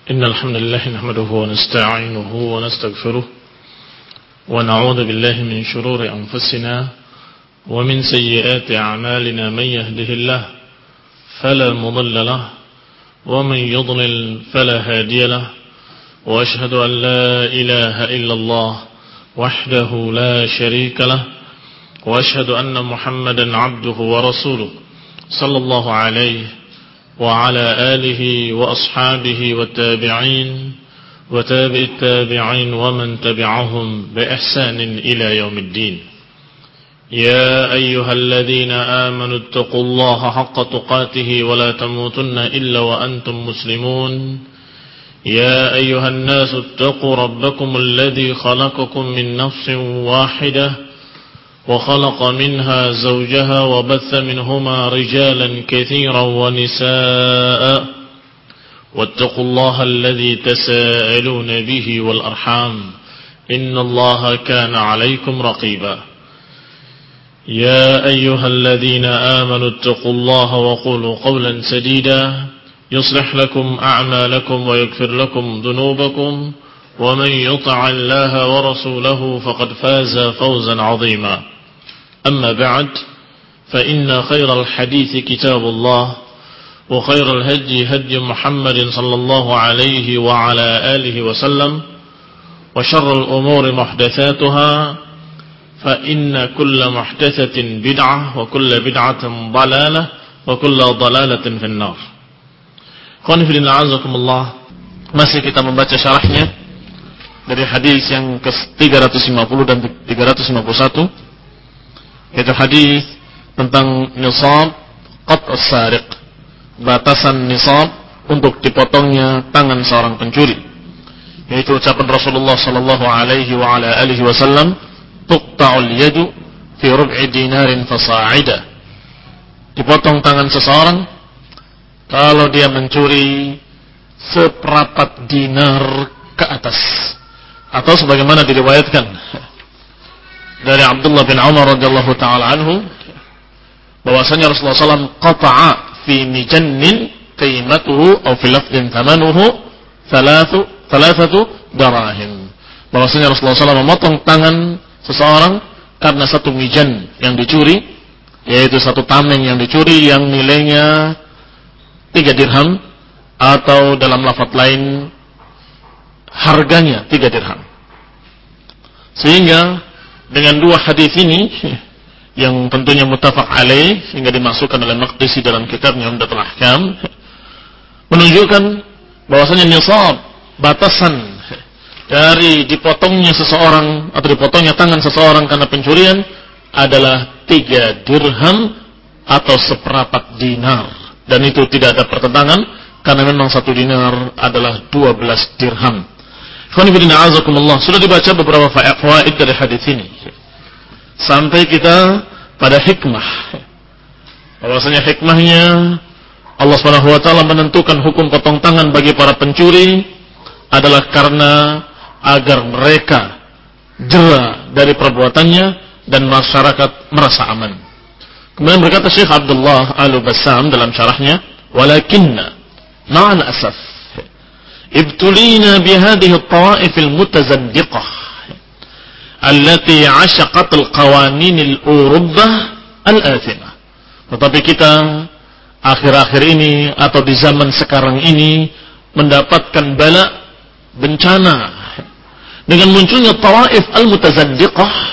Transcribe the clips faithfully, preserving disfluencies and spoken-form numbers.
إن الحمد لله نحمده ونستعينه ونستغفره ونعوذ بالله من شرور أنفسنا ومن سيئات أعمالنا. من يهده الله فلا مضل له ومن يضلل فلا هادي له وأشهد أن لا إله إلا الله وحده لا شريك له وأشهد أن محمدا عبده ورسوله صلى الله عليه وعلى آله وأصحابه والتابعين وتابع التابعين ومن تبعهم بإحسان إلى يوم الدين. يا أيها الذين آمنوا اتقوا الله حق تقاته ولا تموتن إلا وأنتم مسلمون. يا أيها الناس اتقوا ربكم الذي خلقكم من نفس واحدة وخلق منها زوجها وبث منهما رجالا كثيرا ونساء واتقوا الله الذي تساءلون به والأرحام إن الله كان عليكم رقيبا. يا أيها الذين آمنوا اتقوا الله وقولوا قولا سديدا يصلح لكم أعمالكم ويغفر لكم ذنوبكم ومن يطع الله ورسوله فقد فاز فوزا عظيما. أما بعد فإن خير الحديث كتاب الله وخير الهدي هدي محمد صلى الله عليه وعلى آله وسلم وشر الأمور محدثاتها فإن كل محدثة بدعة وكل بدعة ضلالة وكل ضلالة في النار. Khonifidin a'azakumullah. Masih kita membaca syarahnya dari hadis yang ke tiga ratus lima puluh dan tiga ratus lima puluh satu, yaitu hadis tentang nisab qat' as-sariq, batasan nisab untuk dipotongnya tangan seorang pencuri, yaitu ucapan Rasulullah sallallahu alaihi wa ala alihi wasallam, tuqta'ul yadu fi rub'i dinarin fasa'ida. Dipotong tangan seseorang kalau dia mencuri seperapat dinar ke atas, atau sebagaimana diriwayatkan dari Abdullah bin Umar radhiyallahu taala anhu bahwasanya Rasulullah sallallahu alaihi wasallam qata'a fi mijannin qimatuhu aw fi lafdin thamanuhu thalathu thalathatu darahim. Bahwasanya Rasulullah sallallahu alaihi wasallam memotong tangan seseorang karena satu mijan yang dicuri, yaitu satu tameng yang dicuri yang nilainya tiga dirham, atau dalam lafaz lain harganya tiga dirham. Sehingga dengan dua hadis ini yang tentunya muttafaq alaih, sehingga dimasukkan oleh Maqdisi dalam kitabnya Umdatul Ahkam, menunjukkan bahwasanya nisab, batasan dari dipotongnya seseorang atau dipotongnya tangan seseorang karena pencurian adalah tiga dirham atau seperapat dinar. Dan itu tidak ada pertentangan, karena memang satu dinar adalah dua belas dirham. Sudah dibaca beberapa fawaid dari hadis ini, sampai kita pada hikmah. Bahwasanya hikmahnya Allah Subhanahu wa taala menentukan hukum potong tangan bagi para pencuri adalah karena agar mereka jera dari perbuatannya dan masyarakat merasa aman. Kemudian berkata Syekh Abdullah Al-Bassam dalam syarahnya, walakinna ma'al asaf ibtulina bihadhihi at-tawa'if al-mutazaddiqah allati 'ashaqat al-qawanin al-urubbah al-athimah. Tetapi kita akhir-akhir ini atau di zaman sekarang ini mendapatkan bala, bencana dengan munculnya tawa'if al-mutazaddiqah,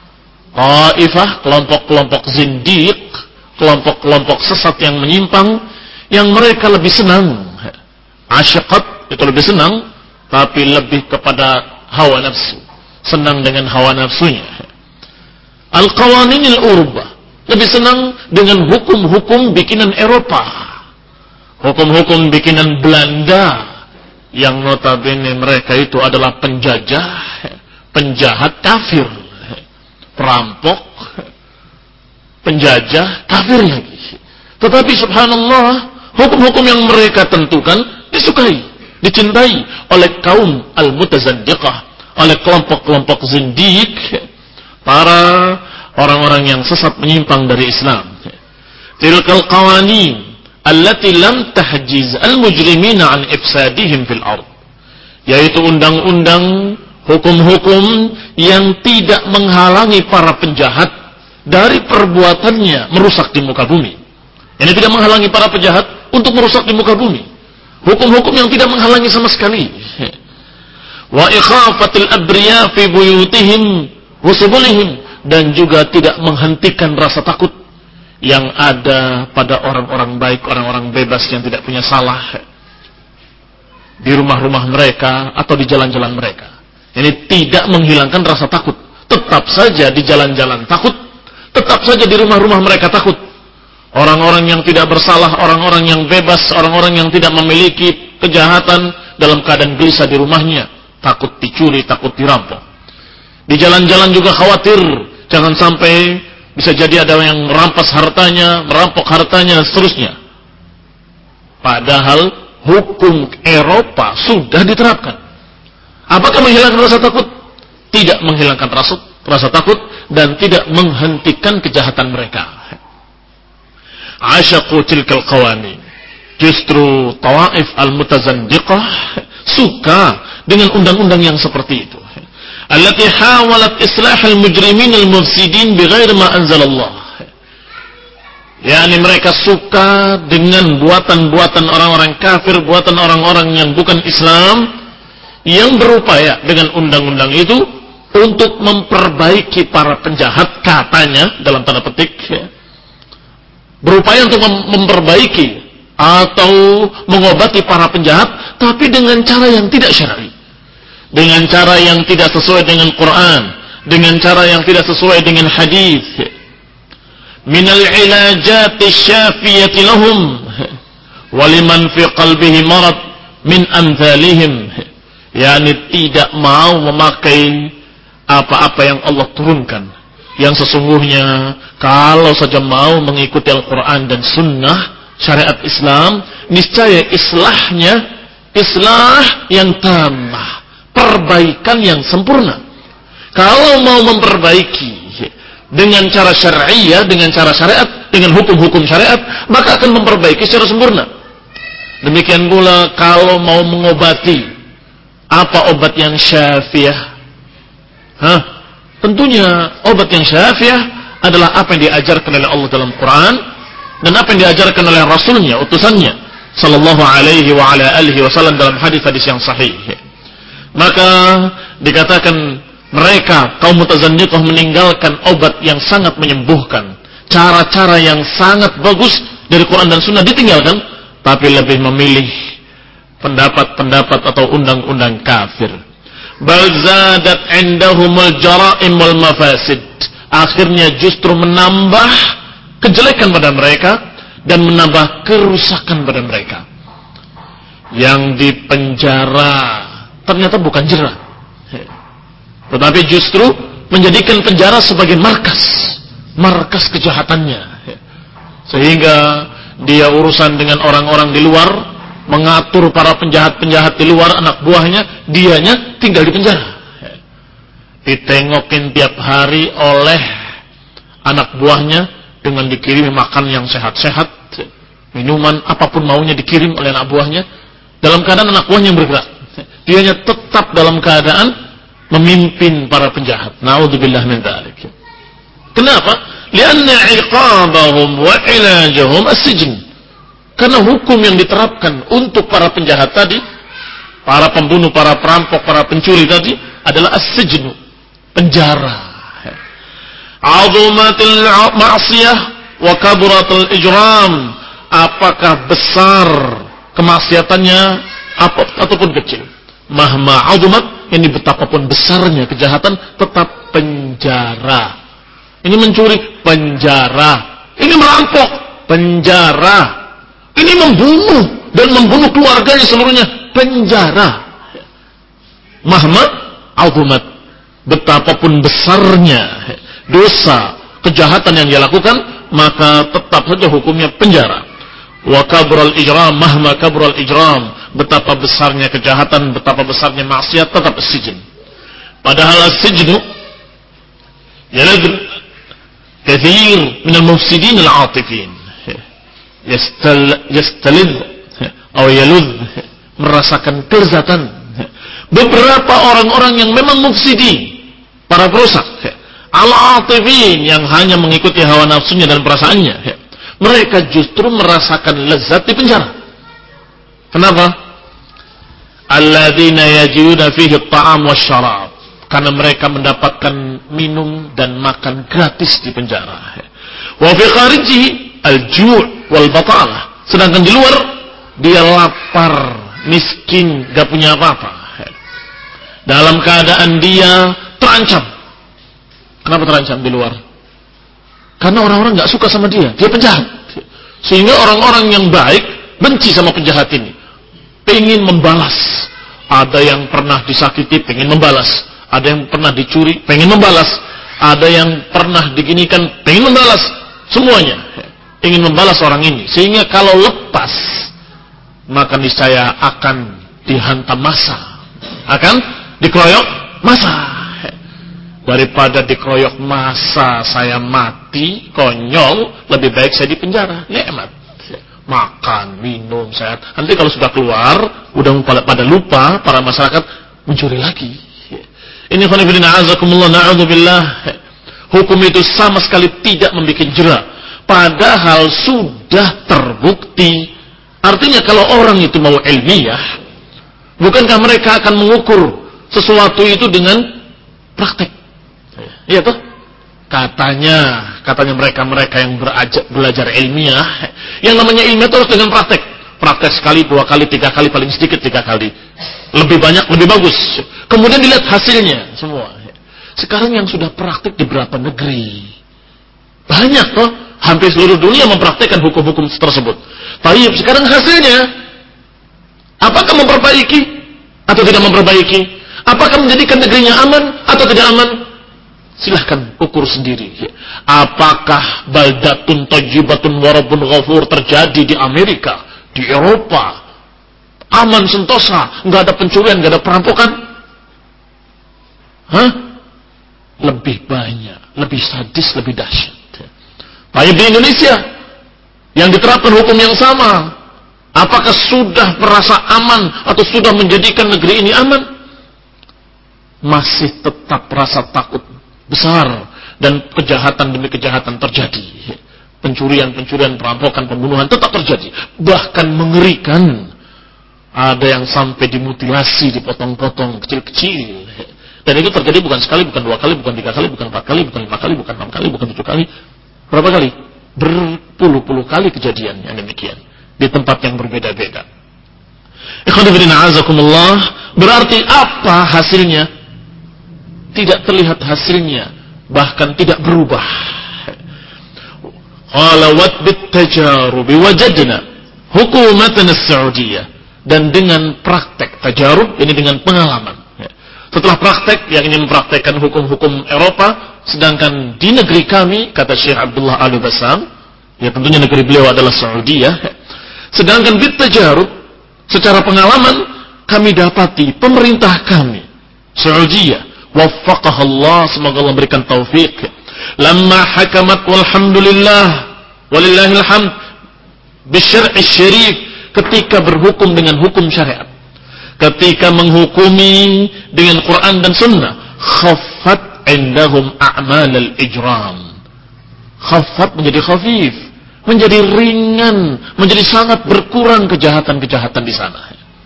Taifah, kelompok-kelompok zindiq, kelompok-kelompok sesat yang menyimpang, yang mereka lebih senang, asyqat itu lebih senang, tapi lebih kepada hawa nafsu, senang dengan hawa nafsunya. Al-qawaninil urba, lebih senang dengan hukum-hukum bikinan Eropa, hukum-hukum bikinan Belanda, yang notabene mereka itu adalah penjajah, penjahat, kafir, perampok, penjajah, kafir lagi. Tetapi subhanallah, hukum-hukum yang mereka tentukan disukai, dicintai oleh kaum al-mutazaddiqah, oleh kelompok-kelompok zindiq, para orang-orang yang sesat menyimpang dari Islam. Tilkal qawanin allati lam tahjiz al-mujrimina an ifsadihim fil ard, yaitu undang-undang, hukum-hukum yang tidak menghalangi para penjahat dari perbuatannya merusak di muka bumi. Ini tidak menghalangi para penjahat untuk merusak di muka bumi. Hukum-hukum yang tidak menghalangi sama sekali. Wa ikhafatil abriya fi buyutihim wa subulihim, dan juga tidak menghentikan rasa takut yang ada pada orang-orang baik, orang-orang bebas yang tidak punya salah di rumah-rumah mereka atau di jalan-jalan mereka. Ini tidak menghilangkan rasa takut. Tetap saja di jalan-jalan takut, tetap saja di rumah-rumah mereka takut. Orang-orang yang tidak bersalah, orang-orang yang bebas, orang-orang yang tidak memiliki kejahatan dalam keadaan gelisah di rumahnya, takut dicuri, takut dirampok. Di jalan-jalan juga khawatir jangan sampai bisa jadi ada yang merampas hartanya, merampok hartanya, dan seterusnya. Padahal hukum Eropa sudah diterapkan. Apakah menghilangkan rasa takut? Tidak menghilangkan rasa, rasa takut dan tidak menghentikan kejahatan mereka. Asyaqu tilkal qawani. Justru tawaif al-mutazandiqah suka dengan undang-undang yang seperti itu. Allati hawalat islah al-mujrimin al-mufsidin bighairi ma anzalallah. yakni mereka suka dengan buatan-buatan orang-orang kafir, buatan orang-orang yang bukan Islam, yang berupaya dengan undang-undang itu untuk memperbaiki para penjahat, katanya dalam tanda petik ya. Berupaya untuk mem- memperbaiki atau mengobati para penjahat, tapi dengan cara yang tidak syar'i, dengan cara yang tidak sesuai dengan Quran, dengan cara yang tidak sesuai dengan hadis. Minal ilajati syafiyati lahum waliman fi qalbihi marad min amthalihim, yakni tidak mau memakai apa-apa yang Allah turunkan, yang sesungguhnya kalau saja mau mengikuti Al-Quran dan Sunnah syariat Islam, niscaya islahnya islah yang tamah, perbaikan yang sempurna. Kalau mau memperbaiki dengan cara syariah, dengan cara syariat, dengan hukum-hukum syariat, maka akan memperbaiki secara sempurna. Demikian pula kalau mau mengobati, apa obat yang syafiah? Hah? Tentunya obat yang syafiah adalah apa yang diajarkan oleh Allah dalam Quran dan apa yang diajarkan oleh Rasulnya, utusannya sallallahu alaihi wa ala alihi wasallam dalam hadis-hadis yang sahih. Maka dikatakan mereka kaum mutazandiqah meninggalkan obat yang sangat menyembuhkan, cara-cara yang sangat bagus dari Quran dan Sunnah ditinggalkan, tapi lebih memilih pendapat-pendapat atau undang-undang kafir. Bal zadat indahumul jara'im wal mafasid. Akhirnya justru menambah kejelekan pada mereka dan menambah kerusakan pada mereka. Yang dipenjara ternyata bukan jera, tetapi justru menjadikan penjara sebagai markas, markas kejahatannya. Sehingga dia urusan dengan orang-orang di luar, mengatur para penjahat-penjahat di luar, anak buahnya, dianya tinggal di penjara. Ditengokin tiap hari oleh anak buahnya dengan dikirimi makan yang sehat-sehat, minuman apapun maunya dikirim oleh anak buahnya, dalam keadaan anak buahnya yang bergerak. Dianya tetap dalam keadaan memimpin para penjahat. Na'udzubillah min dzalik. Kenapa? Lianna 'iqabahum wa 'ilajahum as-sijn. Karena hukum yang diterapkan untuk para penjahat tadi, para pembunuh, para perampok, para pencuri tadi adalah as-sijn, penjara. 'Azumatil ma'siyah wa kaburatul ijram. Apakah besar kemaksiatannya ataupun kecil? Mahma 'azumat, ini betapapun besarnya kejahatan, tetap penjara. Ini mencuri, penjara. Ini merampok, penjara. Ini membunuh dan membunuh keluarganya seluruhnya, penjara. Mahma 'azumat, betapapun besarnya dosa, kejahatan yang dia lakukan, maka tetap saja hukumnya penjara. Wa kabral ijram, mahma kabral ijram, betapa besarnya kejahatan, betapa besarnya maksiat, tetap as-sijn. Padahal as-sijnu yalad katsir min al-mufsidin al-'atifin. yastal yastalid atau yalud, merasakan kelezatan. Beberapa orang-orang yang memang mufsidin, para perusak, al-atifin, yang hanya mengikuti hawa nafsunya dan perasaannya, mereka justru merasakan lezat di penjara. Kenapa? Alladzina yajiduna fihi at-ta'am wasyarab, karena mereka mendapatkan minum dan makan gratis di penjara. Wa fi kharijihi al-ju' wal batalah, sedangkan di luar dia lapar, miskin, gak punya apa-apa. Dalam keadaan dia terancam. Kenapa terancam di luar? Karena orang-orang gak suka sama dia, dia penjahat. Sehingga orang-orang yang baik benci sama penjahat ini, pengen membalas. Ada yang pernah disakiti, pengen membalas. Ada yang pernah dicuri, pengen membalas. Ada yang pernah diginikan, pengen membalas. Semuanya ingin membalas orang ini. Sehingga kalau lepas, maka niscaya akan dihantam massa, akan dikeroyok massa. Daripada dikeroyok massa saya mati konyol, lebih baik saya di penjara, nikmat, makan, minum, sehat. Nanti kalau sudah keluar, udah pada lupa, para masyarakat mencuri lagi. Ini khonifidina azakumullah, na'udzubillah. Hukum itu sama sekali tidak membuat jera, padahal sudah terbukti. Artinya kalau orang itu mau ilmiah, bukankah mereka akan mengukur sesuatu itu dengan praktek? Iya toh? Katanya, katanya mereka-mereka yang beraja, belajar ilmiah, yang namanya ilmiah terus dengan praktek. Praktek sekali, dua kali, tiga kali, paling sedikit tiga kali. Lebih banyak, lebih bagus. Kemudian dilihat hasilnya semua. Sekarang yang sudah praktek di beberapa negeri, banyak toh, hampir seluruh dunia mempraktekkan hukum-hukum tersebut. Tapi sekarang hasilnya, apakah memperbaiki atau tidak memperbaiki? Apakah menjadikan negerinya aman atau tidak aman? Silahkan ukur sendiri. Apakah baldatun tayyibatun warabun ghafur terjadi di Amerika, di Eropa, aman sentosa, nggak ada pencurian, nggak ada perampokan? Hah? Lebih banyak, lebih sadis, lebih dahsyat. Tapi di Indonesia yang diterapkan hukum yang sama, apakah sudah merasa aman atau sudah menjadikan negeri ini aman? Masih tetap rasa takut besar, dan kejahatan demi kejahatan terjadi. Pencurian-pencurian, perampokan, pembunuhan tetap terjadi. Bahkan mengerikan. Ada yang sampai dimutilasi, dipotong-potong kecil-kecil. Dan itu terjadi bukan sekali, bukan dua kali, bukan tiga kali, bukan empat kali, bukan lima kali, bukan enam kali, bukan tujuh kali. Berapa kali? Berpuluh-puluh kali kejadian yang demikian di tempat yang berbeda-beda. Ikhwanifidina azakumullah. Berarti apa hasilnya? Tidak terlihat hasilnya, bahkan tidak berubah. Qala wat bit tajarub wajadna hukumatan as-Saudiyah, dan dengan praktek tajarub ini dengan pengalaman. Setelah praktek yang ini mempraktekkan hukum-hukum Eropa, sedangkan di negeri kami, kata Syekh Abdullah Al-Bassam, ya tentunya negeri beliau adalah Saudiyah. Sedangkan bit tajarub, secara pengalaman kami dapati pemerintah kami Saudiyah, waffaqaha Allah, semoga Allah berikan taufik, lamma hakamat walhamdulillah walillahil hamd bisyar'i syarif, ketika berhukum dengan hukum syariat, ketika menghukumi dengan Quran dan Sunnah, khaffat indahum a'mal al-ijram. Khaffat menjadi khafif, menjadi ringan, menjadi sangat berkurang kejahatan-kejahatan di sana.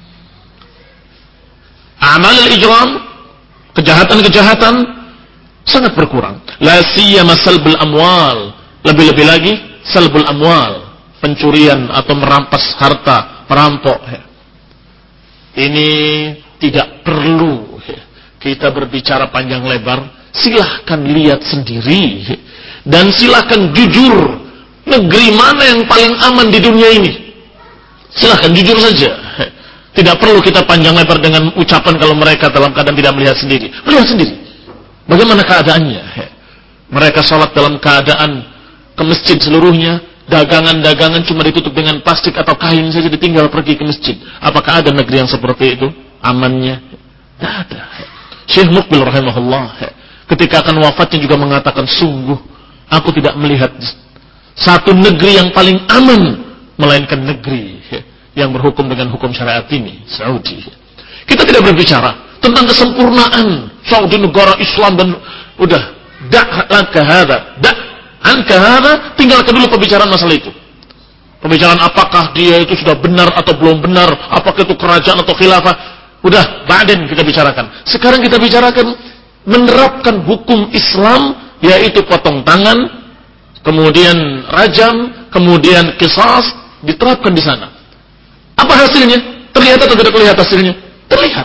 A'mal al-ijram, kejahatan-kejahatan sangat berkurang. La siyama salbul amwal, lebih-lebih lagi salbul amwal, pencurian atau merampas harta, merampok. Ini tidak perlu kita berbicara panjang lebar. Silahkan lihat sendiri dan silahkan jujur, negeri mana yang paling aman di dunia ini. Silahkan jujur saja. Tidak perlu kita panjang lebar dengan ucapan kalau mereka dalam keadaan tidak melihat sendiri. Melihat sendiri. Bagaimana keadaannya? Mereka sholat dalam keadaan ke masjid seluruhnya. Dagangan-dagangan cuma ditutup dengan plastik atau kain saja, ditinggal pergi ke masjid. Apakah ada negeri yang seperti itu? Amannya? Tidak ada. Syekh Muqbil rahimahullah ketika akan wafatnya juga mengatakan, sungguh aku tidak melihat satu negeri yang paling aman melainkan negeri yang berhukum dengan hukum syariat ini, Saudi. Kita tidak berbicara tentang kesempurnaan Saudi negara Islam dan udah da'anka hadza, da'anka hadza, tinggalkan dulu pembicaraan masalah itu. Pembicaraan apakah dia itu sudah benar atau belum benar, apakah itu kerajaan atau khilafah, udah ba'den kita bicarakan. Sekarang kita bicarakan menerapkan hukum Islam, yaitu potong tangan, kemudian rajam, kemudian qisas diterapkan di sana. Apa hasilnya? Terlihat atau tidak terlihat hasilnya? Terlihat.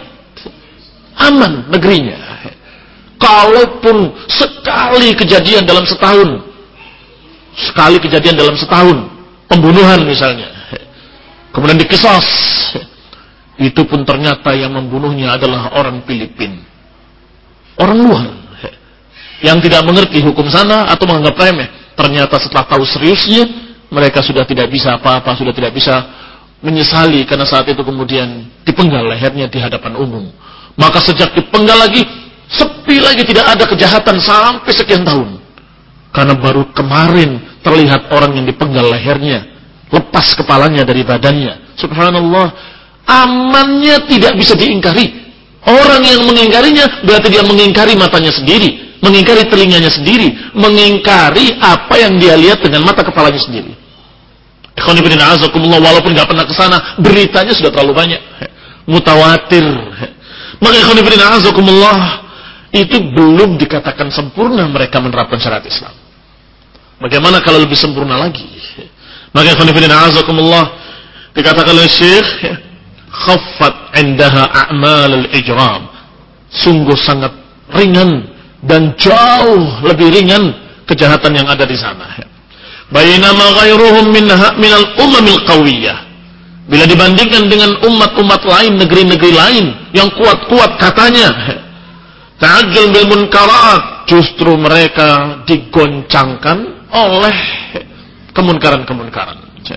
Aman negerinya. Kalaupun sekali kejadian dalam setahun, sekali kejadian dalam setahun, pembunuhan misalnya, kemudian dikisas, itu pun ternyata yang membunuhnya adalah orang Filipina, orang luar, yang tidak mengerti hukum sana atau menganggap remeh. Ternyata setelah tahu seriusnya, mereka sudah tidak bisa apa-apa, sudah tidak bisa menyesali karena saat itu kemudian dipenggal lehernya di hadapan umum. Maka sejak dipenggal lagi, sepi lagi, tidak ada kejahatan sampai sekian tahun. Karena baru kemarin terlihat orang yang dipenggal lehernya, lepas kepalanya dari badannya. Subhanallah, amannya tidak bisa diingkari. Orang yang mengingkarinya berarti dia mengingkari matanya sendiri, mengingkari telinganya sendiri, mengingkari apa yang dia lihat dengan mata kepalanya sendiri. Ikhwanifidin a'azakumullah, walaupun gak pernah kesana, beritanya sudah terlalu banyak, mutawatir. Maka ikhwanifidin a'azakumullah, itu belum dikatakan sempurna mereka menerapkan syariat Islam. Bagaimana kalau lebih sempurna lagi? Maka ikhwanifidin a'azakumullah, dikatakan oleh Syekh, khaffat indaha a'mal al-ijram, sungguh sangat ringan dan jauh lebih ringan kejahatan yang ada di sana. Bainama ghairuhum minha minal umamil qawiyah, bila dibandingkan dengan umat-umat lain, negeri-negeri lain yang kuat-kuat katanya, ta'ajjal bil munkarat, justru mereka digoncangkan oleh kemunkaran-kemunkaran.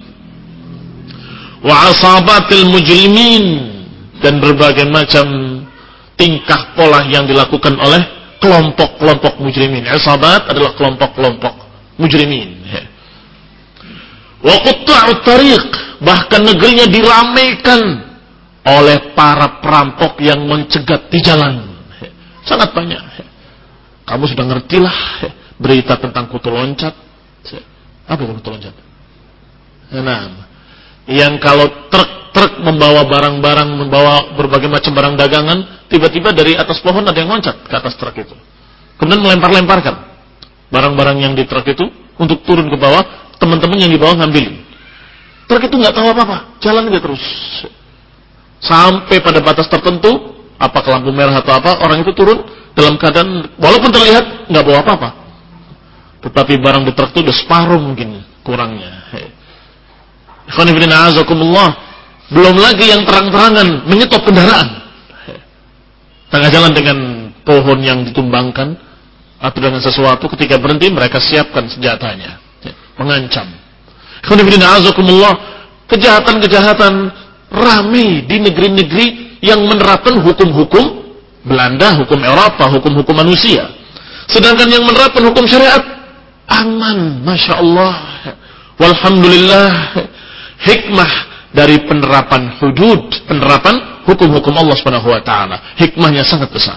Wa asabatil mujrimin, dan berbagai macam tingkah pola yang dilakukan oleh kelompok-kelompok mujrimin. Asabat adalah kelompok-kelompok mujrimin. Wa qutta'ut tariq, bahkan negerinya diramaikan oleh para perampok yang mencegat di jalan. Sangat banyak. Kamu sudah ngertilah berita tentang kutu loncat. Apa kutu loncat? Nah, yang kalau truk-truk membawa barang-barang, membawa berbagai macam barang dagangan, tiba-tiba dari atas pohon ada yang loncat ke atas truk itu, kemudian melempar-lemparkan barang-barang yang di truk itu untuk turun ke bawah. Teman-teman yang di bawah ngambilin. Truk itu nggak tahu apa-apa, jalan aja terus sampai pada batas tertentu, apa ke lampu merah atau apa, orang itu turun dalam keadaan walaupun terlihat nggak bawa apa-apa, tetapi barang di truk itu udah separuh mungkin kurangnya. Ikhwanifidin a'azakumullah, belum lagi yang terang-terangan menyetop kendaraan tengah jalan dengan pohon yang ditumbangkan atau dengan sesuatu, ketika berhenti mereka siapkan senjatanya, mengancam. Ikhwanifidin a'azakumullah, kejahatan-kejahatan ramai di negeri-negeri yang menerapkan hukum-hukum Belanda, hukum Eropa, hukum-hukum manusia. Sedangkan yang menerapkan hukum syariat aman, Masya Allah, walhamdulillah. Hikmah dari penerapan hudud, penerapan hukum-hukum Allah Subhanahu wa taala, hikmahnya sangat besar.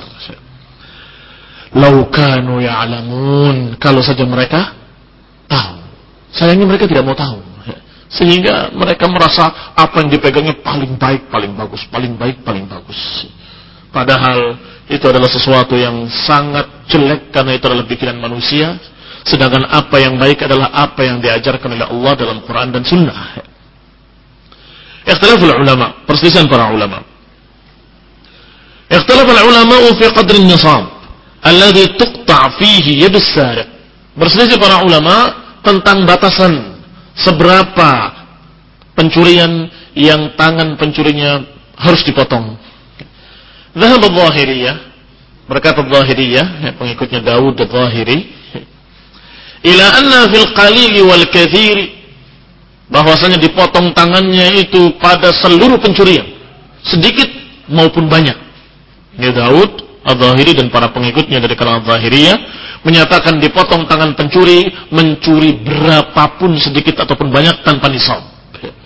Lau kanu ya'lamun, kalau saja mereka tahu. Sayangnya mereka tidak mau tahu, sehingga mereka merasa apa yang dipegangnya paling baik, paling bagus, paling baik, paling bagus. Padahal itu adalah sesuatu yang sangat jelek karena itu adalah pikiran manusia. Sedangkan apa yang baik adalah apa yang diajarkan oleh Allah dalam Quran dan Sunnah. Ikhtilaful ulama, perselisihan para ulama. Ikhtilaful ulama fi qadri nisab alladhi tuqta' fihi yad as-sariq. Berselisih para ulama tentang batasan seberapa pencurian yang tangan pencurinya harus dipotong. Dhahab al-Zahiriyah, berkata al-Zahiriyah, pengikutnya Daud al-Zahiri, ila anna fil qalil wal kathir, bahwasanya dipotong tangannya itu pada seluruh pencurian, sedikit maupun banyak. Ini Daud al-Zahiri dan para pengikutnya dari kalangan Zahiriyah menyatakan dipotong tangan pencuri, mencuri berapapun sedikit ataupun banyak tanpa nisab.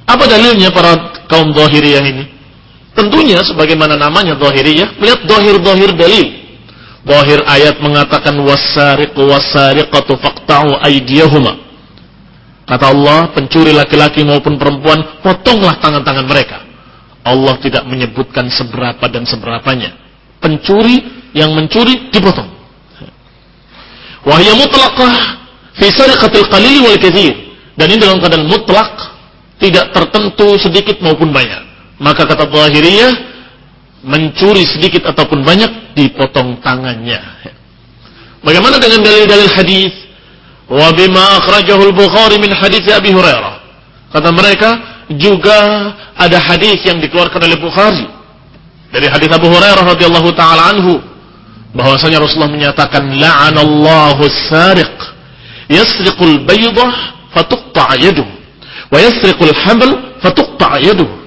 Apa dalilnya para kaum Dhahiriyah ini? Tentunya sebagaimana namanya Dhahiriyah, melihat dhahir-dhahir dalil. Dhahir ayat mengatakan was-sariqu was-sariqatu faqta'u aydiyahuma. Kata Allah, pencuri laki-laki maupun perempuan, potonglah tangan-tangan mereka. Allah tidak menyebutkan seberapa dan seberapanya. Pencuri yang mencuri dipotong. Wa hiya mutlaqah fi sariqatil qalil wal katsir. Dan ini dalam keadaan mutlak, tidak tertentu sedikit maupun banyak. Maka kata Dhahiriyah, mencuri sedikit ataupun banyak dipotong tangannya. Bagaimana dengan dalil-dalil hadis? Wa bima akhrajahu al-Bukhari min hadits Abi Hurairah. Kata mereka, juga ada hadis yang dikeluarkan oleh Bukhari dari hadis Abu Hurairah radhiyallahu taala anhu, bahwasanya Rasulullah menyatakan la'anallahu as-sariq yasriqul baydah fatuqta' yaduhu wa yasriqul habl fatuqta' yaduhu.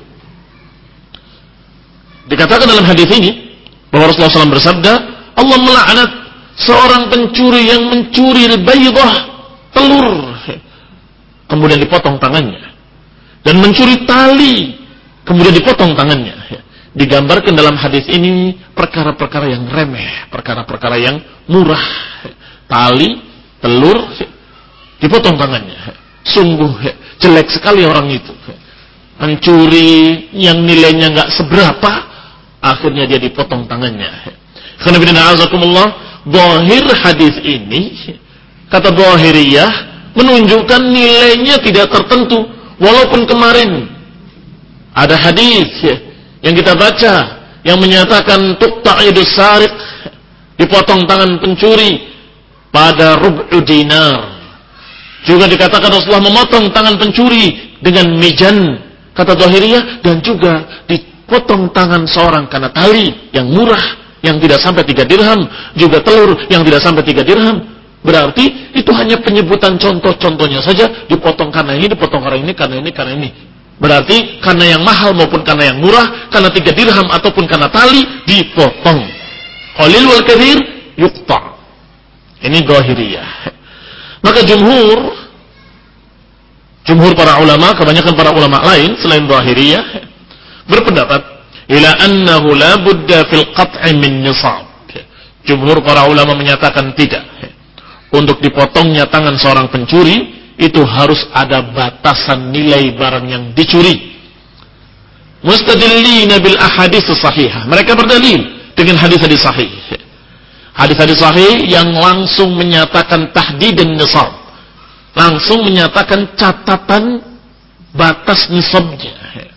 Dikatakan dalam hadis ini bahwa Rasulullah shallallahu alaihi wasallam bersabda, Allah melaknat seorang pencuri yang mencuri baydah, telur, kemudian dipotong tangannya, dan mencuri tali, kemudian dipotong tangannya. Digambarkan dalam hadis ini perkara-perkara yang remeh, perkara-perkara yang murah. Tali, telur, dipotong tangannya. Sungguh jelek sekali orang itu. Mencuri yang nilainya nggak seberapa, akhirnya dia dipotong tangannya. Karena bidana azakumullah, zahir hadis ini, kata Dhahiriyah, menunjukkan nilainya tidak tertentu. Walaupun kemarin ada hadis yang kita baca yang menyatakan tuqta'idus sariq, dipotong tangan pencuri pada rub'u dinar. Juga dikatakan Rasulullah memotong tangan pencuri dengan mijan, kata Dhahiriyah, dan juga dipotong tangan seorang karena tali yang murah yang tidak sampai tiga dirham, juga telur yang tidak sampai tiga dirham. Berarti itu hanya penyebutan contoh-contohnya saja, dipotong karena ini, dipotong karena ini, karena ini, karena ini. Berarti karena yang mahal maupun karena yang murah, karena tiga dirham ataupun karena tali, dipotong. Qalil wal katsir yuqta'. Ini Dhahiriyah. Maka jumhur, jumhur para ulama, kebanyakan para ulama lain selain Dhahiriyah, berpendapat ila annahu la budda fil qat'i min nisab. Jumhur para ulama menyatakan tidak. Untuk dipotongnya tangan seorang pencuri, itu harus ada batasan nilai barang yang dicuri. Mustadillina bil ahadits sahihah. Mereka berdalil dengan hadis-hadis sahih. Hadis-hadis sahih yang langsung menyatakan tahdid dan nisab. Langsung menyatakan catatan batas nisabnya.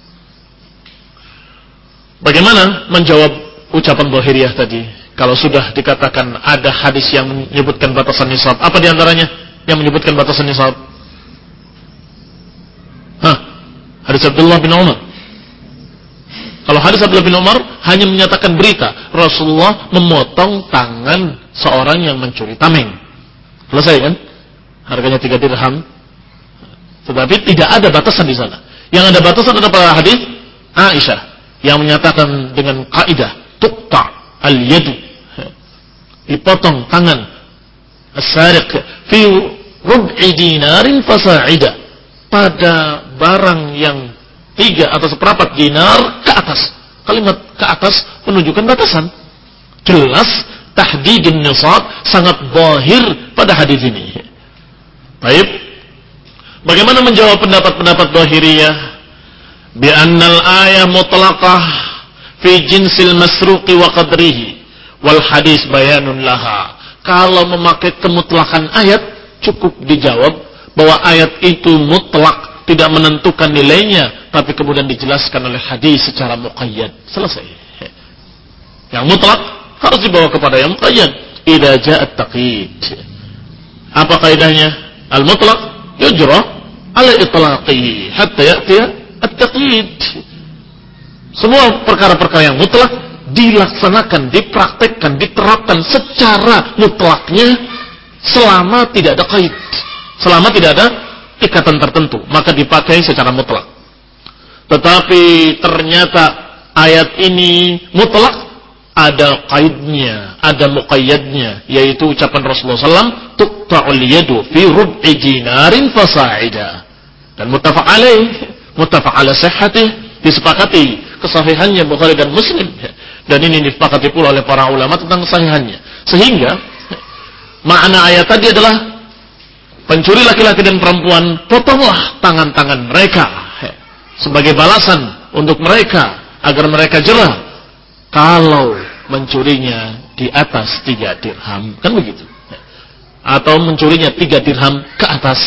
Bagaimana menjawab ucapan Dhahiriyah tadi? Kalau sudah dikatakan ada hadis yang menyebutkan batasan nisab, apa diantaranya yang menyebutkan batasan nisab? Hah? Hadis Abdullah bin Umar. Kalau hadis Abdullah bin Umar hanya menyatakan berita Rasulullah memotong tangan seorang yang mencuri tameng. Selesai kan? Harganya tiga dirham. Tetapi tidak ada batasan di sana. Yang ada batasan adalah hadis Aisyah yang menyatakan dengan kaidah tuqta al-yadu, dipotong tangan as-sariq fi rub'i dinarin fasa'ida, pada barang yang tiga atau seperempat dinar ke atas. Kalimat ke atas menunjukkan batasan. Jelas tahdidun nisab sangat zahir pada hadis ini. Baik. Bagaimana menjawab pendapat-pendapat Dhahiriyah? Bi annal ayah mutlaqah fi jinsil masruqi wa qadrihi wal hadis bayanun laha. Kalau memakai kemutlakan ayat, cukup dijawab bahwa ayat itu mutlak, tidak menentukan nilainya, tapi kemudian dijelaskan oleh hadis secara muqayyad. Selesai. Yang mutlak harus dibawa kepada yang muqayyad. Idza ja'at taqyid. Apa kaidahnya? Al-mutlaq yujra ala itlaqi hatta ya'ti at-taqyid. Semua perkara-perkara yang mutlak dilaksanakan, dipraktekkan, diterapkan secara mutlaknya selama tidak ada qaid, selama tidak ada ikatan tertentu, maka dipakai secara mutlak. Tetapi ternyata ayat ini mutlak, ada qaidnya, ada muqayyadnya, yaitu ucapan Rasulullah sallallahu alaihi wasallam, tuqta'ul yadu fi rub'i dinarin fasa'ida. Dan muttafaq alaih, muttafaq ala sihhatih, disepakati kesahihannya Bukhari dan Muslim, dan ini disepakati pula oleh para ulama tentang kesahihannya. Sehingga makna ayat tadi adalah pencuri laki-laki dan perempuan, potonglah tangan-tangan mereka sebagai balasan untuk mereka agar mereka jerah kalau mencurinya di atas tiga dirham, kan begitu? Atau mencurinya tiga dirham ke atas.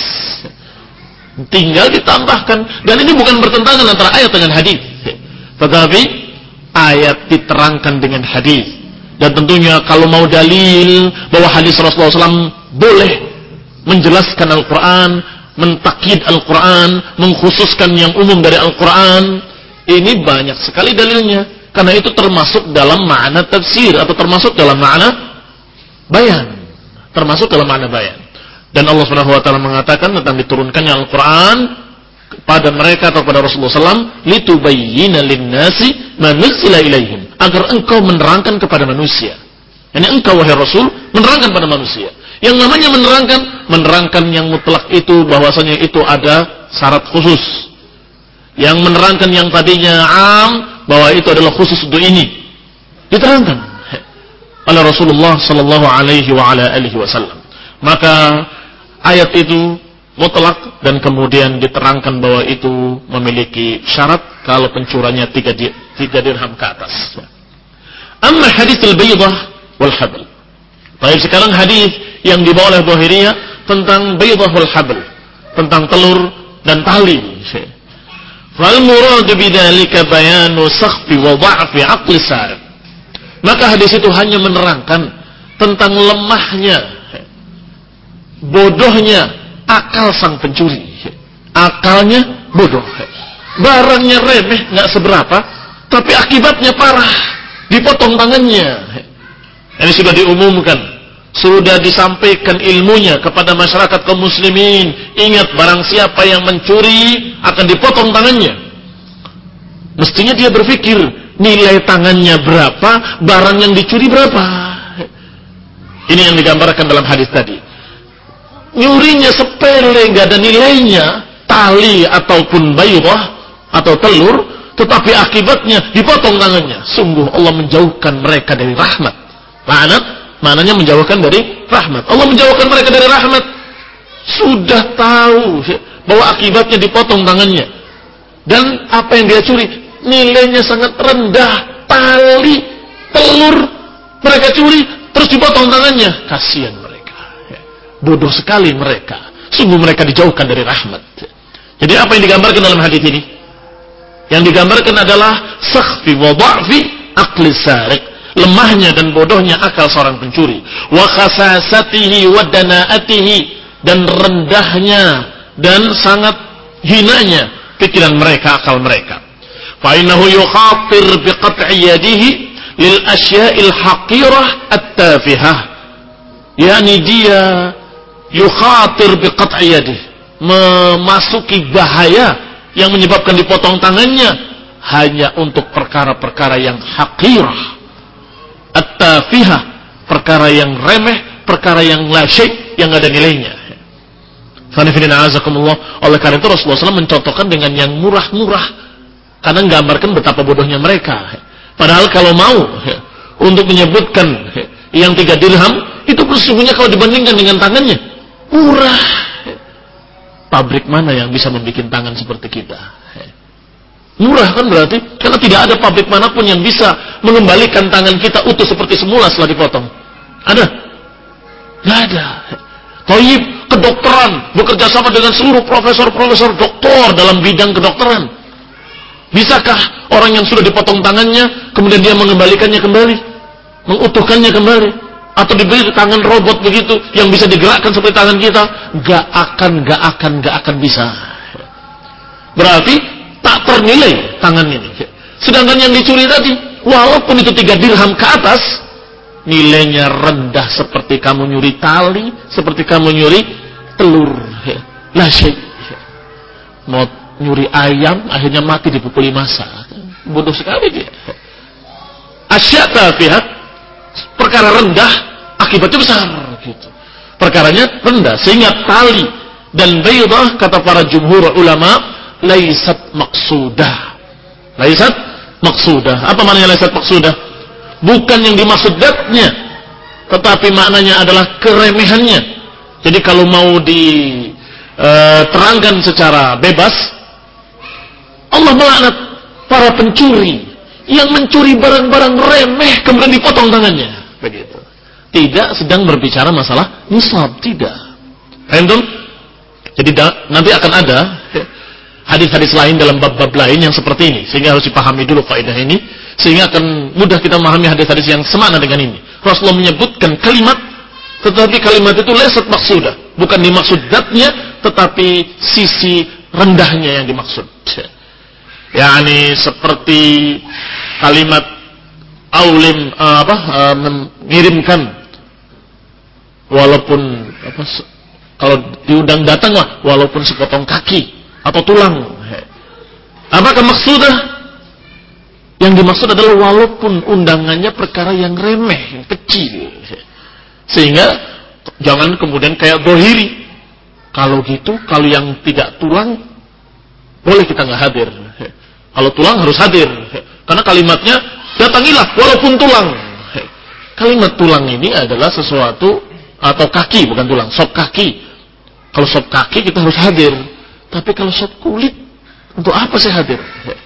Tinggal ditambahkan, dan ini bukan bertentangan antara ayat dengan hadis, tetapi ayat diterangkan dengan hadis. Dan tentunya kalau mau dalil bahwa hadis Rasulullah shallallahu alaihi wasallam boleh menjelaskan Al-Quran, mentakkid Al-Quran, mengkhususkan yang umum dari Al-Quran, ini banyak sekali dalilnya. Karena itu termasuk dalam makna tafsir, atau termasuk dalam makna bayan. Termasuk dalam makna bayan. Dan Allah Subhanahu wa taala mengatakan tentang diturunkannya Al-Qur'an kepada mereka atau kepada Rasulullah sallallahu alaihi wasallam, litubayyina lin-nasi ma nuzila ilaihim, agar engkau menerangkan kepada manusia. Ini engkau wahai Rasul menerangkan pada manusia. Yang namanya menerangkan, menerangkan yang mutlak itu bahwasanya itu ada syarat khusus. Yang menerangkan yang tadinya am, bahwa itu adalah khusus untuk ini, diterangkan oleh Rasulullah sallallahu alaihi wa ala alihi wasallam. Maka ayat itu mutlak dan kemudian diterangkan bahwa itu memiliki syarat kalau pencuriannya tiga, di, tiga dirham ke atas. Amma hadithul baydah wal habl. Baik, sekarang hadis yang dibawa oleh Buhairiyah tentang baydah wal habl, tentang telur dan tali. Fal murad bidzalika bayanu sakhfi wa dha'fi aqli sarif. Maka hadis itu hanya menerangkan tentang lemahnya, bodohnya akal sang pencuri. Akalnya bodoh. Barangnya remeh, nggak seberapa, tapi akibatnya parah. Dipotong tangannya. Ini sudah diumumkan, sudah disampaikan ilmunya kepada masyarakat kaum muslimin. Ingat, barang siapa yang mencuri akan dipotong tangannya. Mestinya dia berpikir, nilai tangannya berapa, barang yang dicuri berapa. Ini yang digambarkan dalam hadis tadi. Nyurinya sepele, gak ada nilainya, tali ataupun baydah atau telur, tetapi akibatnya dipotong tangannya. Sungguh Allah menjauhkan mereka dari rahmat. Ma'anat, maknanya menjauhkan dari rahmat. Allah menjauhkan mereka dari rahmat. Sudah tahu bahwa akibatnya dipotong tangannya. Dan apa yang dia curi, nilainya sangat rendah. Tali, telur, mereka curi, terus dipotong tangannya. Kasihan mereka. Bodoh sekali mereka. Sungguh mereka dijauhkan dari rahmat. Jadi apa yang digambarkan dalam hadis ini? Yang digambarkan adalah sakhfi wa dha'fi aqli sariq. Lemahnya dan bodohnya akal seorang pencuri. Wa khasasatihi wa dana'atihi. Dan rendahnya dan sangat hinanya pikiran mereka, akal mereka. Fa innahu yukhatir biqat'i yadihi lil asya'il haqirah at-tafihah. Yani dia yukhatir biqat'i yadihi, memasuki bahaya yang menyebabkan dipotong tangannya hanya untuk perkara-perkara yang haqirah, at-tafihah, perkara yang remeh, perkara yang la syai', yang ada nilainya. Fanifidina azakumullah. Oleh karena itu Rasulullah shallallahu alaihi wasallam mencontohkan dengan yang murah-murah, karena menggambarkan betapa bodohnya mereka. Padahal kalau mau untuk menyebutkan yang tiga dirham, itu sesungguhnya kalau dibandingkan dengan tangannya murah. Pabrik mana yang bisa membuat tangan seperti kita? Murah kan berarti, karena tidak ada pabrik manapun yang bisa mengembalikan tangan kita utuh seperti semula setelah dipotong. Ada? Tidak ada. Thayyib, kedokteran, bekerja sama dengan seluruh profesor-profesor doktor dalam bidang kedokteran. Bisakah orang yang sudah dipotong tangannya kemudian dia mengembalikannya kembali, mengutuhkannya kembali, atau diberi tangan robot begitu yang bisa digerakkan seperti tangan kita? Gak akan, gak akan, gak akan bisa. Berarti tak ternilai tangan ini. Sedangkan yang dicuri tadi, walaupun itu tiga dirham ke atas, nilainya rendah seperti kamu nyuri tali, seperti kamu nyuri telur. Lah syai'. Mau nyuri ayam, akhirnya mati dipukuli massa. Bodoh sekali dia. Asyata pihak perkara rendah, akibatnya besar. Gitu. Perkaranya rendah, sehingga tali dan baydah, kata para jumhur ulama, laisat maqsudah. Laisat maqsudah. Apa maknanya laisat maqsudah? Bukan yang dimaksud datnya, tetapi maknanya adalah keremehannya. Jadi kalau mau diterangkan secara bebas, Allah melaknat para pencuri yang mencuri barang-barang remeh kemudian dipotong tangannya. Begitu. Tidak sedang berbicara masalah nisab, tidak. Paham? Jadi da, nanti akan ada hadis-hadis lain dalam bab-bab lain yang seperti ini, sehingga harus dipahami dulu kaidah ini, sehingga akan mudah kita memahami hadis-hadis yang semakna dengan ini. Rasulullah menyebutkan kalimat, tetapi kalimat itu laisat maqsudah, bukan dimaksud zatnya, tetapi sisi rendahnya yang dimaksud. yakni seperti kalimat aulim uh, apa uh, mengirimkan walaupun apa kalau diundang datang lah walaupun sepotong kaki atau tulang. Apakah maksudnya? Yang dimaksud adalah walaupun undangannya perkara yang remeh, yang kecil. Sehingga jangan kemudian kayak dohiri. Kalau gitu, kalau yang tidak tulang boleh kita nggak hadir. Kalau tulang harus hadir. Karena kalimatnya datangilah walaupun tulang. Kalimat tulang ini adalah sesuatu atau kaki bukan tulang, sop kaki. Kalau sop kaki kita harus hadir. Tapi kalau sop kulit, untuk apa saya hadir?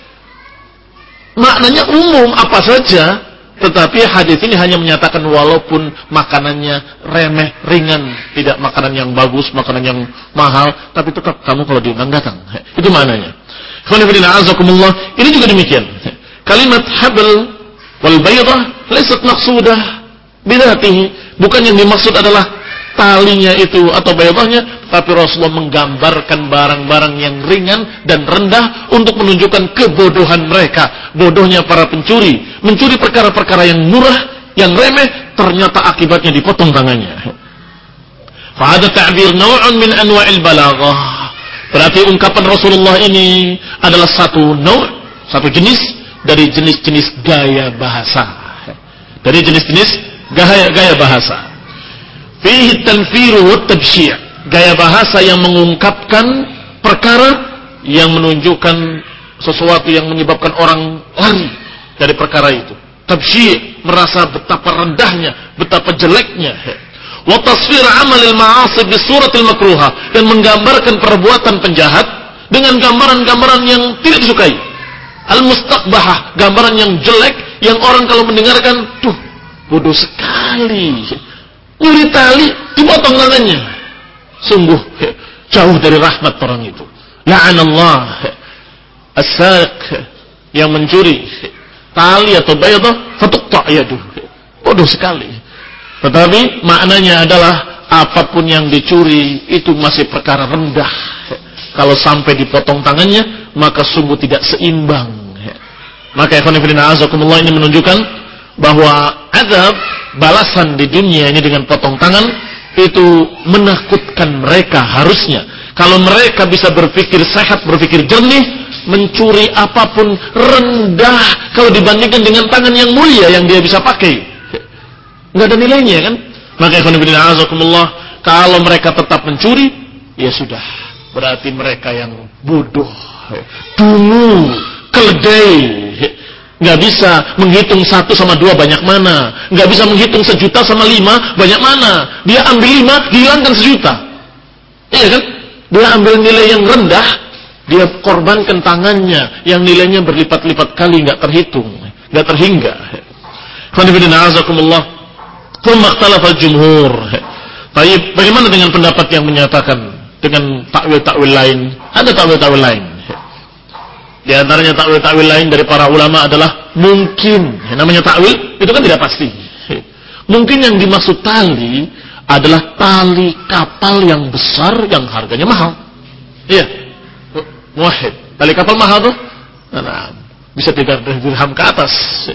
Maknanya umum apa saja, tetapi hadis ini hanya menyatakan walaupun makanannya remeh, ringan, tidak makanan yang bagus, makanan yang mahal, tapi tetap kamu kalau diundang datang. Itu maknanya. Ini juga demikian. Kalimat habl wal baydah laysat maqsudah bidatihi, bukan yang dimaksud adalah talinya itu atau baydahnya, tapi Rasulullah menggambarkan barang-barang yang ringan dan rendah untuk menunjukkan kebodohan mereka, bodohnya para pencuri, mencuri perkara-perkara yang murah, yang remeh, ternyata akibatnya dipotong tangannya. Fa hada ta'bir naw'un min anwa'il balaghah. Berarti ungkapan Rasulullah ini adalah satu naw', satu jenis dari jenis-jenis gaya bahasa. Dari jenis-jenis gaya-gaya bahasa. Fihi tanfiru wa tabsyi', gaya bahasa yang mengungkapkan perkara yang menunjukkan sesuatu yang menyebabkan orang lari dari perkara itu. Tabsyi', merasa betapa rendahnya, betapa jeleknya. Wa tasfir 'amalil ma'asi bi suratil makruha, dan menggambarkan perbuatan penjahat dengan gambaran-gambaran yang tidak disukai. Al-mustaqbahah, gambaran yang jelek yang orang kalau mendengarkan, tuh, bodoh sekali. Nyuri tali, dipotong tangannya. Sungguh jauh dari rahmat orang itu. La'anallah as-sariq, yang mencuri tali atau baydah, fatuqta' yaduh. Bodoh sekali. Tetapi maknanya adalah apapun yang dicuri itu masih perkara rendah. Kalau sampai dipotong tangannya, maka sungguh tidak seimbang. Maka ikhwan fillah azakumullah, ini menunjukkan bahwa azab balasan di dunia ini dengan potong tangan itu menakutkan mereka harusnya. Kalau mereka bisa berpikir sehat, berpikir jernih, mencuri apapun rendah kalau dibandingkan dengan tangan yang mulia yang dia bisa pakai. Enggak ada nilainya kan? Maka ikhwan fillah azakumullah, kalau mereka tetap mencuri, ya sudah, berarti mereka yang bodoh, dungu, keledai. Nggak bisa menghitung satu sama dua banyak mana, nggak bisa menghitung sejuta sama lima banyak mana. Dia ambil lima, dihilangkan sejuta. Iya kan? Dia ambil nilai yang rendah, dia korbankan tangannya yang nilainya berlipat-lipat kali, nggak terhitung, nggak terhingga. Qanifidina azakumullah. Thumma ikhtalafa al-jumhur. Baik, bagaimana dengan pendapat yang menyatakan dengan takwil-takwil lain? Ada takwil-takwil lain. Di antaranya takwil-takwil lain dari para ulama adalah mungkin, ya, namanya takwil itu kan tidak pasti. Mungkin yang dimaksud tali adalah tali kapal yang besar yang harganya mahal. Iya, muahid. Tali kapal mahal tuh, nah, bisa tiga dirham ke atas.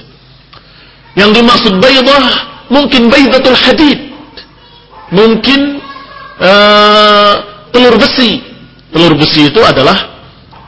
Yang dimaksud baydah mungkin baydatul hadid, mungkin uh, telur besi. Telur besi itu adalah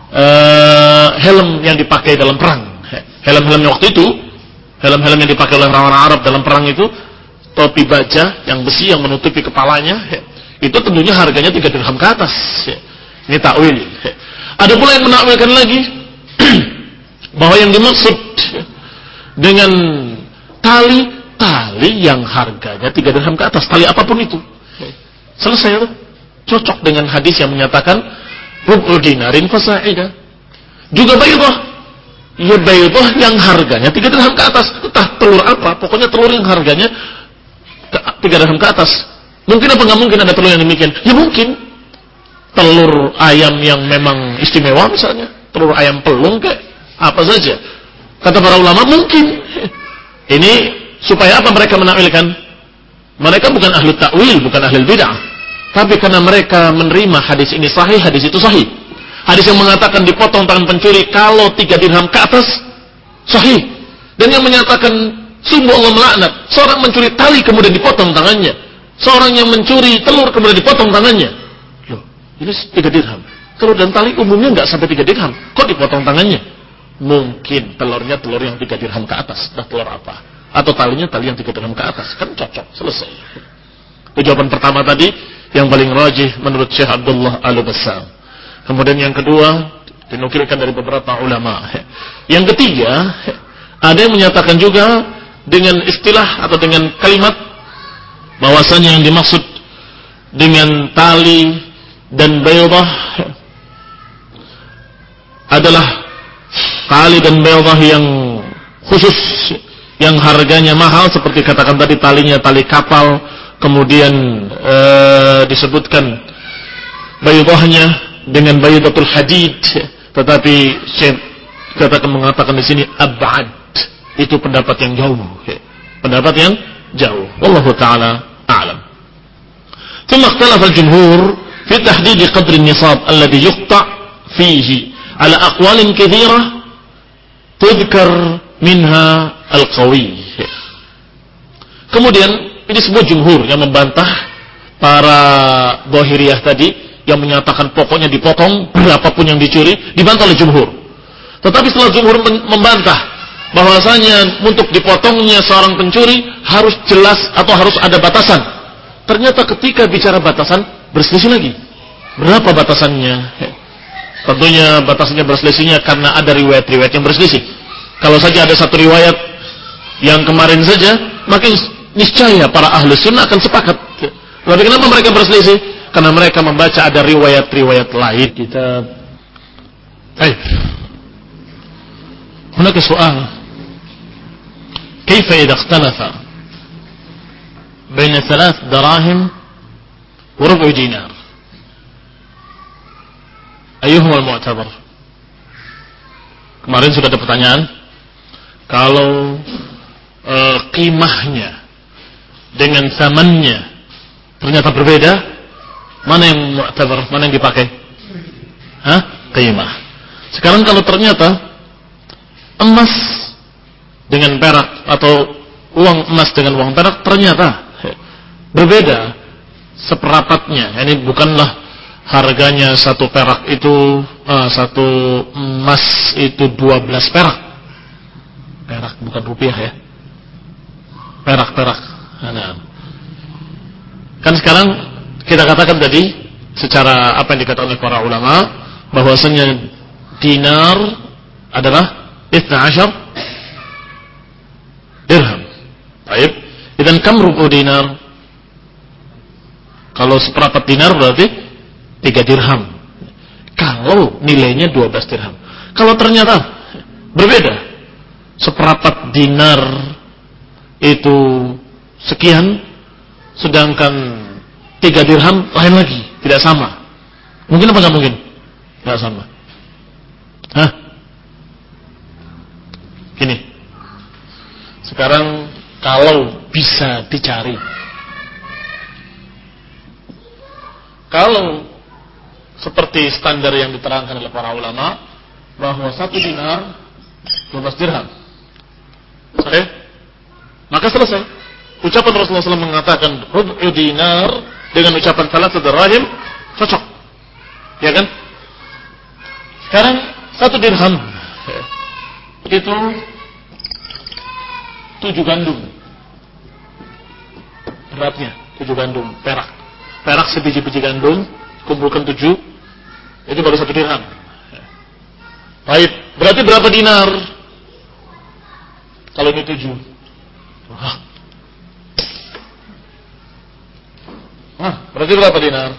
Uh, helm yang dipakai dalam perang. Helm-helmnya waktu itu, helm-helm yang dipakai oleh orang-orang Arab dalam perang itu, topi baja yang besi yang menutupi kepalanya, itu tentunya harganya tiga dirham ke atas. Ini takwil. Ada pula yang menakwilkan lagi bahwa yang dimaksud dengan tali, tali yang harganya tiga dirham ke atas, tali apapun itu. Selesai itu. Cocok dengan hadis yang menyatakan rubu dinarin fasa'idah. Juga baydah. Ya baydah yang harganya tiga dirham ke atas. Entah telur apa, pokoknya telur yang harganya tiga dirham ke atas. Mungkin apa nggak mungkin ada telur yang demikian? Ya mungkin. Telur ayam yang memang istimewa misalnya, telur ayam pelung kayak apa saja. Kata para ulama mungkin. Ini supaya apa mereka menakwilkan? Mereka bukan ahli takwil, bukan ahli bid'ah. Tapi karena mereka menerima hadis ini sahih, hadis itu sahih. Hadis yang mengatakan dipotong tangan pencuri kalau tiga dirham ke atas, sahih. Dan yang menyatakan sungguh Allah melaknat seorang mencuri tali kemudian dipotong tangannya, seorang yang mencuri telur kemudian dipotong tangannya. Loh, ini tiga dirham. Telur dan tali umumnya nggak sampai tiga dirham, kok dipotong tangannya? Mungkin telurnya telur yang tiga dirham ke atas, dah telur apa? Atau talinya tali yang tiga dirham ke atas, kan cocok, selesai. Itu jawaban pertama tadi. Yang paling rajih menurut Syekh Abdullah Al-Bassam. Kemudian yang kedua dinukilkan dari beberapa ulama. Yang ketiga, ada yang menyatakan juga dengan istilah atau dengan kalimat bahwasanya yang dimaksud dengan tali dan baydah adalah tali dan baydah yang khusus, yang harganya mahal, seperti katakan tadi talinya tali kapal. Kemudian ee, disebutkan baydahnya dengan baydatul hadid, tetapi Syekh katakan mengatakan di sini ab'ad, itu pendapat yang jauh, pendapat yang jauh. Wallahu taala a'lam. ثم اختلف الجمهور في تحديد قدر النصاب الذي يقطع فيه على أقوال كثيرة تذكر منها القوي. Kemudian ini sebuah jumhur yang membantah para Dhahiriyah tadi yang menyatakan pokoknya dipotong berapapun yang dicuri, dibantah oleh jumhur. Tetapi setelah jumhur membantah bahwasanya untuk dipotongnya seorang pencuri harus jelas atau harus ada batasan. Ternyata ketika bicara batasan berselisih lagi. Berapa batasannya? Tentunya batasannya berselisihnya karena ada riwayat-riwayat yang berselisih. Kalau saja ada satu riwayat yang kemarin saja, maka niscaya para ahli sunnah akan sepakat. Tapi kenapa mereka berselisih? Karena mereka membaca ada riwayat-riwayat lain. Kita Baik. هناك سؤال كيف إذا اختلف بين ثلاث دراهم وربع دينار أيهما المعتبر? Kemarin sudah ada pertanyaan, kalau e, qimahnya dengan samannya ternyata berbeda, mana yang mu'tabar, mana yang dipakai? Hah? Qimah. Sekarang kalau ternyata emas dengan perak atau uang emas dengan uang perak ternyata berbeda seperapatnya, ini bukanlah harganya satu perak itu uh, satu emas itu dua belas perak, perak bukan rupiah ya, perak-perak. Nah, kan sekarang kita katakan tadi secara apa yang dikatakan oleh para ulama bahwasanya dinar adalah itna ashar dirham. Baik, idan kam rubu dinar? Kalau seperempat dinar berarti tiga dirham. Kalau nilainya dua belas dirham. Kalau ternyata berbeda, seperempat dinar itu sekian, sedangkan tiga dirham lain lagi, tidak sama. Mungkin apa nggak mungkin? Nggak sama. Hah? Gini. Sekarang kalau bisa dicari, kalau seperti standar yang diterangkan oleh para ulama bahwa satu dinar dua belas dirham, oke? Maka selesai. Ucapan Rasulullah shallallahu alaihi wasallam mengatakan rub'u dinar dengan ucapan salasatu dirham cocok, ya kan? Sekarang satu dirham itu tujuh gandum beratnya, tujuh gandum perak, perak sebiji-biji gandum kumpulkan tujuh, itu baru satu dirham. Baik, berarti berapa dinar? Kalau ini tujuh. Wah. Wah, berarti berapa dinar?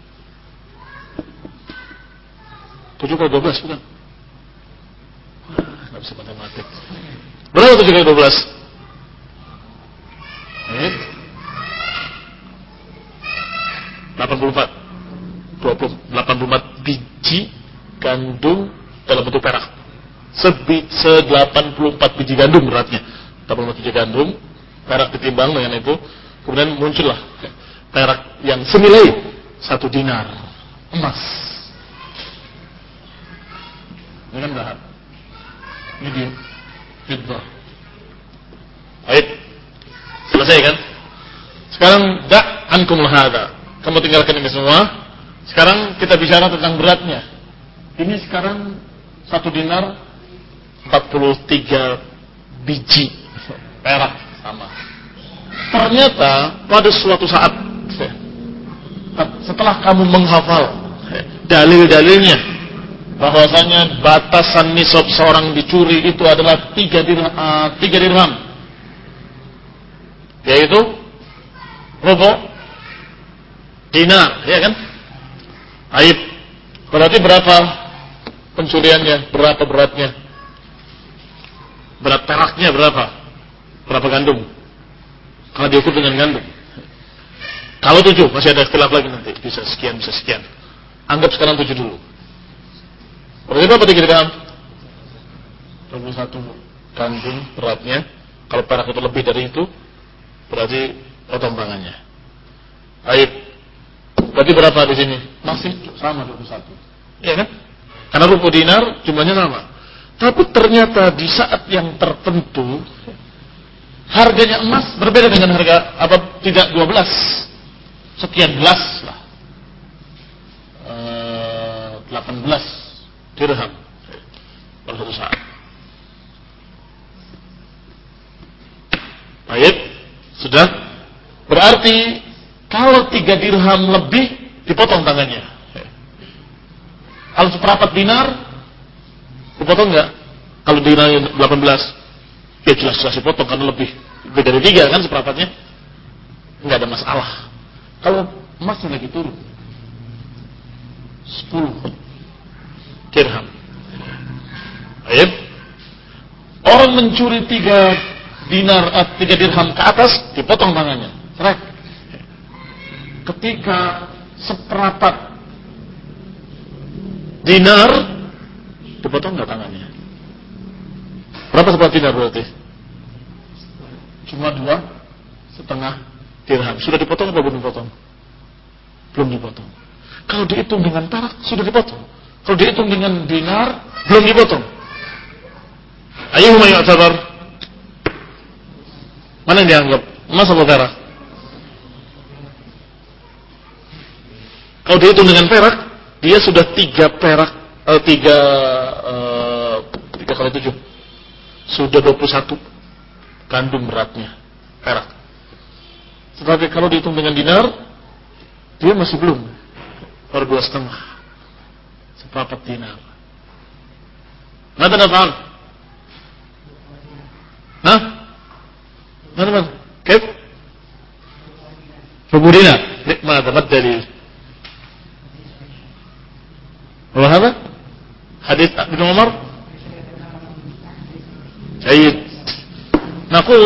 Tujuh kali dua belas, bukan? Wah, nggak bisa matematik. Berapa tujuh kali dua belas? Eh? delapan puluh empat. dua puluh, delapan puluh empat biji gandum dalam bentuk perak. Sebi, se delapan puluh empat biji gandum beratnya. delapan puluh empat biji gandum, perak ditimbang dengan itu, kemudian muncullah perak yang senilai satu dinar emas. Ini kan zahab. Ini dia fiddah. Baik. Selesai kan? Sekarang da' ankum hadza. Kamu tinggalkan ini semua. Sekarang kita bicara tentang beratnya. Ini sekarang satu dinar empat puluh tiga biji perak sama. Ternyata pada suatu saat setelah kamu menghafal dalil-dalilnya bahwasanya batasan nisab seorang dicuri itu adalah tiga dirham, uh, tiga dirham, yaitu rubu dinar, ya kan? Aib. Berarti berapa pencuriannya? Berapa beratnya? Berat peraknya berapa? Berapa gandum? Kalau diukur dengan gandum. Kalau tujuh, masih ada ikhtilaf lagi nanti. Bisa sekian, bisa sekian. Anggap sekarang tujuh dulu. Berarti berapa tiga dirham? dua puluh satu gandum beratnya. Kalau perak itu lebih dari itu, berarti potong tangannya. Aib. Berarti berapa di sini? Masih sama dua puluh satu. Iya kan? Karena rubu dinar jumlahnya sama. Tapi ternyata di saat yang tertentu harganya emas berbeda dengan harga apa tidak dua belas. Sekian belas lah. E, delapan belas dirham pada suatu saat. Baik, sudah. Berarti kalau tiga dirham lebih dipotong tangannya. Kalau seperempat dinar dipotong enggak? Kalau dinarnya delapan belas, ya jelas-jelas dipotong karena lebih lebih dari tiga kan seperempatnya. Enggak ada masalah. Kalau emasnya lagi turun sepuluh dirham. Baik. Orang mencuri tiga dinar atau tiga dirham ke atas dipotong tangannya. Cerai. Ketika seperapat dinar dipotong nggak tangannya? Berapa seperapat dinar berarti? Cuma dua setengah dirham. Sudah dipotong atau belum dipotong? Belum dipotong. Kalau dihitung dengan perak sudah dipotong. Kalau dihitung dengan dinar belum dipotong. Ayyuhuma yu'tabar? Mana yang dianggap? Emas atau perak? Kalau dihitung dengan perak, dia sudah tiga perak, eh, tiga, eh, tiga kali tujuh, sudah dua puluh satu gandum beratnya perak. Tetapi kalau dihitung dengan dinar, dia masih belum, baru dua setengah, seperempat dinar. Mata nafal? Hah? Mana mana? Kep? Rubu dinar. Mata mat dalil. وهذا حديث ابن عمر جيد. نقول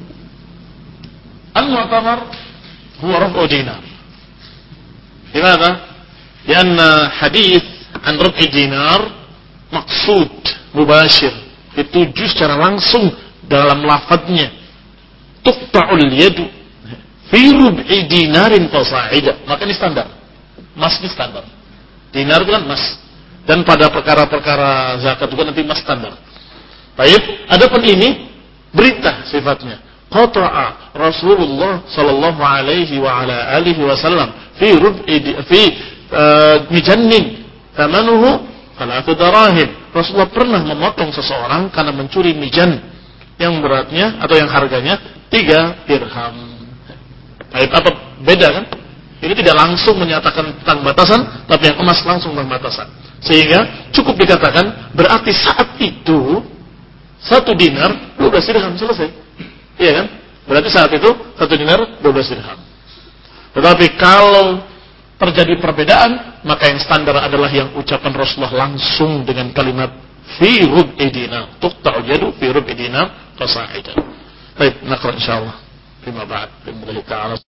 المعتبر هو ربع دينار. لماذا؟ لأن حديث عن ربع دينار مقصود مباشر, dituju secara langsung dalam lafadznya. Tuqta'ul yadu fi rub'i dinarin fasa'ida. Maka ini standar. Mas ini standar. Dinar itu kan emas. Dan pada perkara-perkara zakat juga nanti emas standar. Baik, adapun ini berita sifatnya. Qata'a Rasulullah sallallahu alaihi wa ala alihi wasallam fi rub'i fi uh, mijannin thamanuhu thalathu darahim. Rasulullah pernah memotong seseorang karena mencuri mijan yang beratnya atau yang harganya tiga dirham. Baik, apa beda kan? Ini tidak langsung menyatakan tentang batasan, tapi yang emas langsung tentang batasan. Sehingga cukup dikatakan berarti saat itu satu dinar dua belas dirham, selesai. Iya kan? Berarti saat itu satu dinar dua belas dirham. Tetapi kalau terjadi perbedaan, maka yang standar adalah yang ucapan Rasulullah langsung dengan kalimat fi rub'i dinar, tuqta'u yadu fi rub'i dinar fasa'ida. Baik, naqra insyaallah. Fima ba'd, billahi ta'ala.